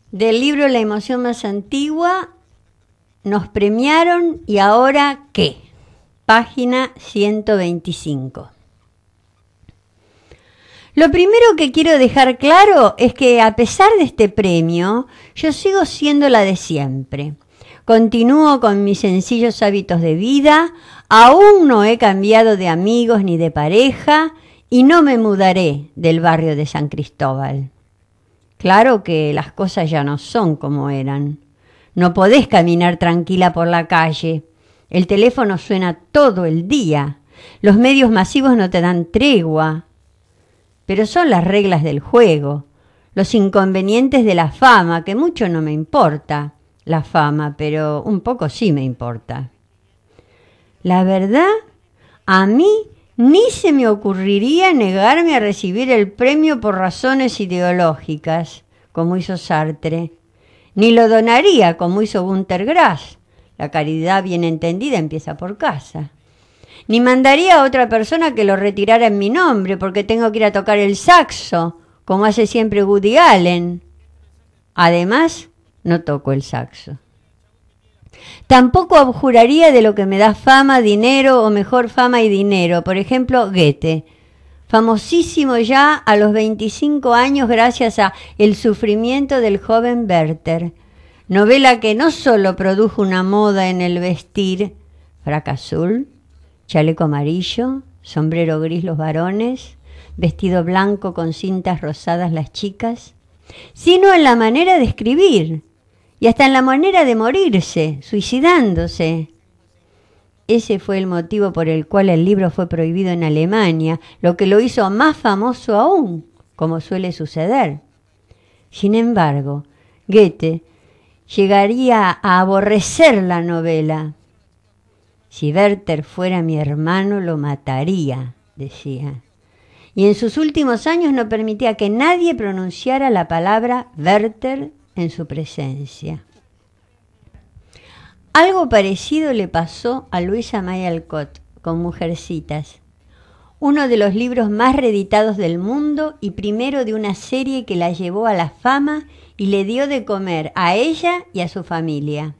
Del libro La emoción más antigua, nos premiaron y ahora ¿qué? Página 125. Lo primero que quiero dejar claro es que a pesar de este premio, yo sigo siendo la de siempre. Continúo con mis sencillos hábitos de vida, aún no he cambiado de amigos ni de pareja y no me mudaré del barrio de San Cristóbal. Claro que las cosas ya no son como eran. No podés caminar tranquila por la calle. El teléfono suena todo el día. Los medios masivos no te dan tregua. Pero son las reglas del juego. Los inconvenientes de la fama, que mucho no me importa la fama, pero un poco sí me importa. La verdad, a mí ni se me ocurriría negarme a recibir el premio por razones ideológicas, como hizo Sartre. Ni lo donaría, como hizo Günter Grass. La caridad bien entendida empieza por casa. Ni mandaría a otra persona que lo retirara en mi nombre, porque tengo que ir a tocar el saxo, como hace siempre Woody Allen. Además, no toco el saxo. Tampoco abjuraría de lo que me da fama, dinero, o mejor fama y dinero. Por ejemplo, Goethe, famosísimo ya a los 25 años gracias a El sufrimiento del joven Werther, novela que no solo produjo una moda en el vestir, frac azul, chaleco amarillo, sombrero gris los varones, vestido blanco con cintas rosadas las chicas, sino en la manera de escribir y hasta en la manera de morirse, suicidándose. Ese fue el motivo por el cual el libro fue prohibido en Alemania, lo que lo hizo más famoso aún, como suele suceder. Sin embargo, Goethe llegaría a aborrecer la novela. Si Werther fuera mi hermano, lo mataría, decía. Y en sus últimos años no permitía que nadie pronunciara la palabra Werther en su presencia. Algo parecido le pasó a Louisa May Alcott con Mujercitas, uno de los libros más reeditados del mundo y primero de una serie que la llevó a la fama y le dio de comer a ella y a su familia.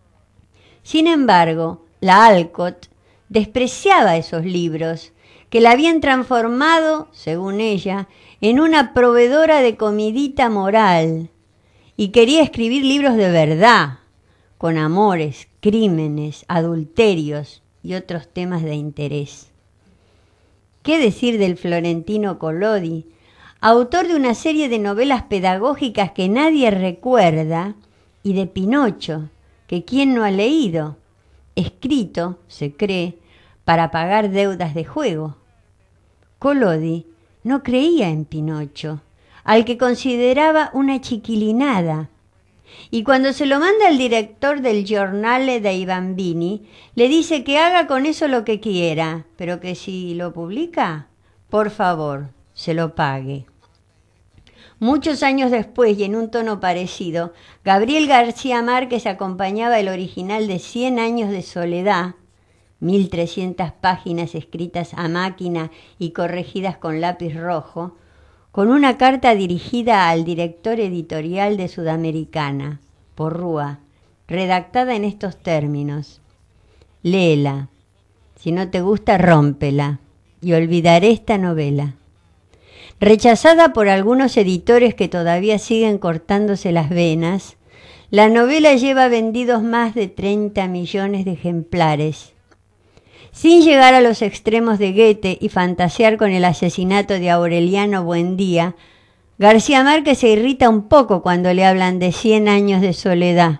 Sin embargo, la Alcott despreciaba esos libros que la habían transformado, según ella, en una proveedora de comidita moral y quería escribir libros de verdad, con amores, crímenes, adulterios y otros temas de interés. ¿Qué decir del florentino Collodi, autor de una serie de novelas pedagógicas que nadie recuerda, y de Pinocho, que quién no ha leído, escrito, se cree, para pagar deudas de juego? Collodi no creía en Pinocho, al que consideraba una chiquilinada, y cuando se lo manda al director del Giornale dei Bambini, le dice que haga con eso lo que quiera, pero que si lo publica, por favor, se lo pague. Muchos años después, y en un tono parecido, Gabriel García Márquez acompañaba el original de 100 años de soledad, 1300 páginas escritas a máquina y corregidas con lápiz rojo, con una carta dirigida al director editorial de Sudamericana, Porrúa, redactada en estos términos: léela, si no te gusta, rómpela, y olvidaré esta novela. Rechazada por algunos editores que todavía siguen cortándose las venas, la novela lleva vendidos más de 30 millones de ejemplares. Sin llegar a los extremos de Goethe y fantasear con el asesinato de Aureliano Buendía, García Márquez se irrita un poco cuando le hablan de 100 años de soledad.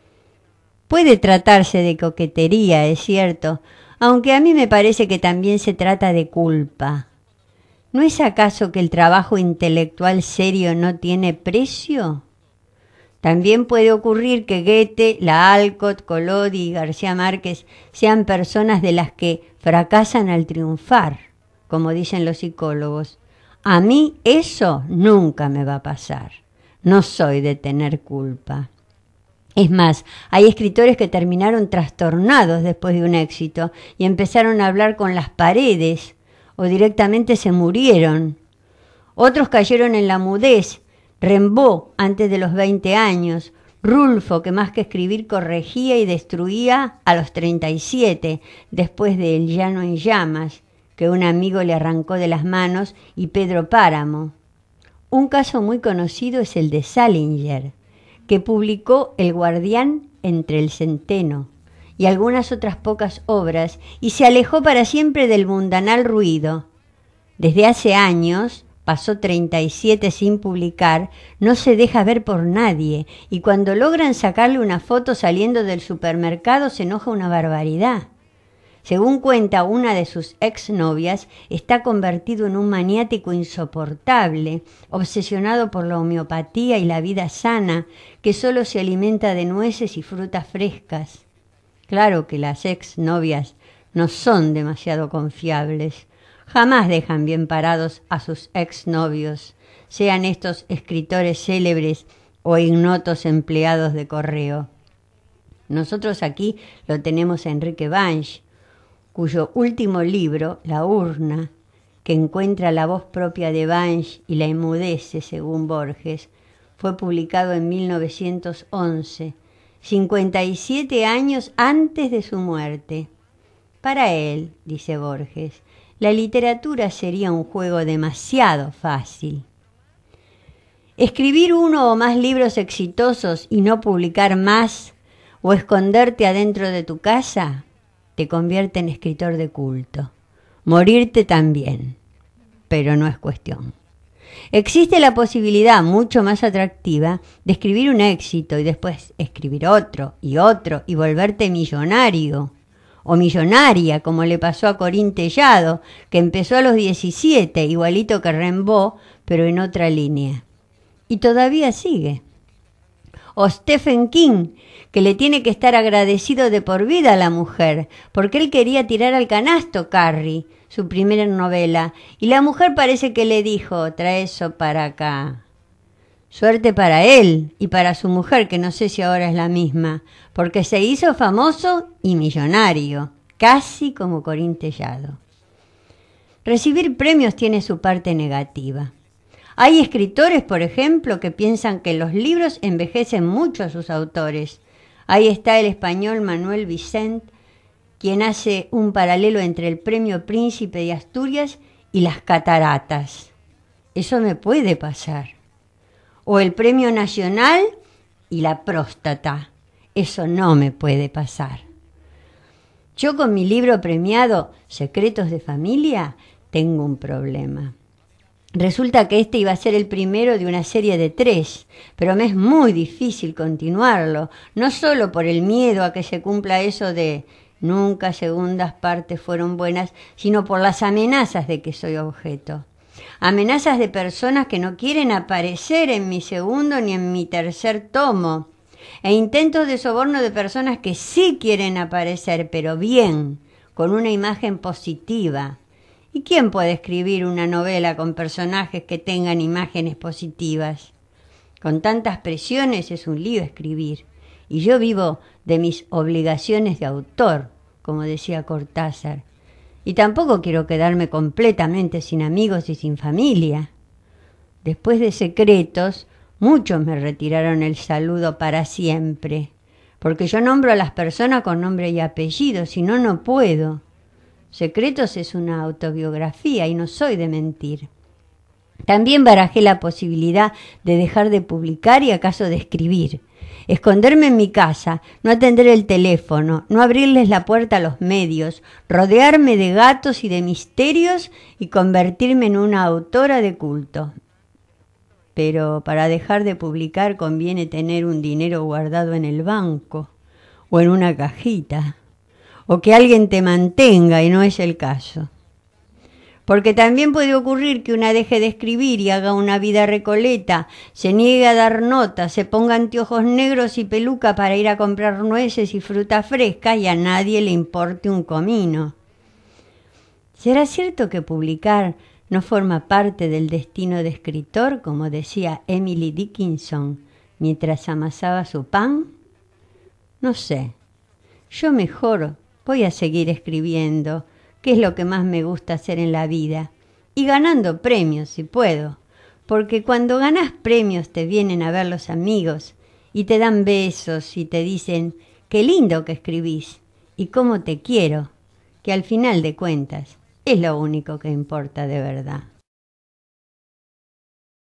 Puede tratarse de coquetería, es cierto, aunque a mí me parece que también se trata de culpa. ¿No es acaso que el trabajo intelectual serio no tiene precio? También puede ocurrir que Goethe, la Alcott, Collodi y García Márquez sean personas de las que fracasan al triunfar, como dicen los psicólogos. A mí eso nunca me va a pasar. No soy de tener culpa. Es más, hay escritores que terminaron trastornados después de un éxito y empezaron a hablar con las paredes o directamente se murieron. Otros cayeron en la mudez, Rimbaud antes de los 20 años, Rulfo, que más que escribir corregía y destruía a los 37, después de El llano en llamas, que un amigo le arrancó de las manos, y Pedro Páramo. Un caso muy conocido es el de Salinger, que publicó El guardián entre el centeno y algunas otras pocas obras, y se alejó para siempre del mundanal ruido. Desde hace años, pasó 37 sin publicar, no se deja ver por nadie, y cuando logran sacarle una foto saliendo del supermercado se enoja una barbaridad. Según cuenta una de sus exnovias, está convertido en un maniático insoportable, obsesionado por la homeopatía y la vida sana, que solo se alimenta de nueces y frutas frescas. Claro que las exnovias no son demasiado confiables. Jamás dejan bien parados a sus exnovios, sean estos escritores célebres o ignotos empleados de correo. Nosotros aquí lo tenemos a Enrique Banch, cuyo último libro, La urna, que encuentra la voz propia de Banch y la enmudece, según Borges, fue publicado en 1911, 57 años antes de su muerte. Para él, dice Borges, la literatura sería un juego demasiado fácil. Escribir uno o más libros exitosos y no publicar más, o esconderte adentro de tu casa, te convierte en escritor de culto. Morirte también, pero no es cuestión. Existe la posibilidad mucho más atractiva de escribir un éxito y después escribir otro y volverte millonario o millonaria, como le pasó a Corín Tellado, que empezó a los 17, igualito que Rimbaud, pero en otra línea. Y todavía sigue. O Stephen King, que le tiene que estar agradecido de por vida a la mujer, porque él quería tirar al canasto Carrie, su primera novela, y la mujer parece que le dijo, trae eso para acá. Suerte para él y para su mujer, que no sé si ahora es la misma, porque se hizo famoso y millonario, casi como Corín Tellado. Recibir premios tiene su parte negativa. Hay escritores, por ejemplo, que piensan que los libros envejecen mucho a sus autores. Ahí está el español Manuel Vicent, quien hace un paralelo entre el Premio Príncipe de Asturias y las cataratas. Eso me puede pasar. O el Premio Nacional y la próstata. Eso no me puede pasar. Yo con mi libro premiado, Secretos de Familia, tengo un problema. Resulta que este iba a ser el primero de una serie de 3, pero me es muy difícil continuarlo, no solo por el miedo a que se cumpla eso de nunca segundas partes fueron buenas, sino por las amenazas de que soy objeto. Amenazas de personas que no quieren aparecer en mi segundo ni en mi tercer tomo, e intentos de soborno de personas que sí quieren aparecer, pero bien, con una imagen positiva. ¿Y quién puede escribir una novela con personajes que tengan imágenes positivas? Con tantas presiones es un lío escribir. Y yo vivo de mis obligaciones de autor, como decía Cortázar. Y tampoco quiero quedarme completamente sin amigos y sin familia. Después de Secretos, muchos me retiraron el saludo para siempre, porque yo nombro a las personas con nombre y apellido, si no, no puedo. Secretos es una autobiografía y no soy de mentir. También barajé la posibilidad de dejar de publicar y acaso de escribir. Esconderme en mi casa, no atender el teléfono, no abrirles la puerta a los medios, rodearme de gatos y de misterios y convertirme en una autora de culto. Pero para dejar de publicar conviene tener un dinero guardado en el banco o en una cajita, o que alguien te mantenga, y no es el caso. Porque también puede ocurrir que una deje de escribir y haga una vida recoleta, se niegue a dar notas, se ponga anteojos negros y peluca para ir a comprar nueces y fruta fresca y a nadie le importe un comino. ¿Será cierto que publicar no forma parte del destino de escritor, como decía Emily Dickinson mientras amasaba su pan? No sé. Yo mejor voy a seguir escribiendo, que es lo que más me gusta hacer en la vida, y ganando premios si puedo, Porque cuando ganas premios te vienen a ver los amigos y te dan besos y te dicen, qué lindo que escribís y cómo te quiero, que al final de cuentas es lo único que importa de verdad.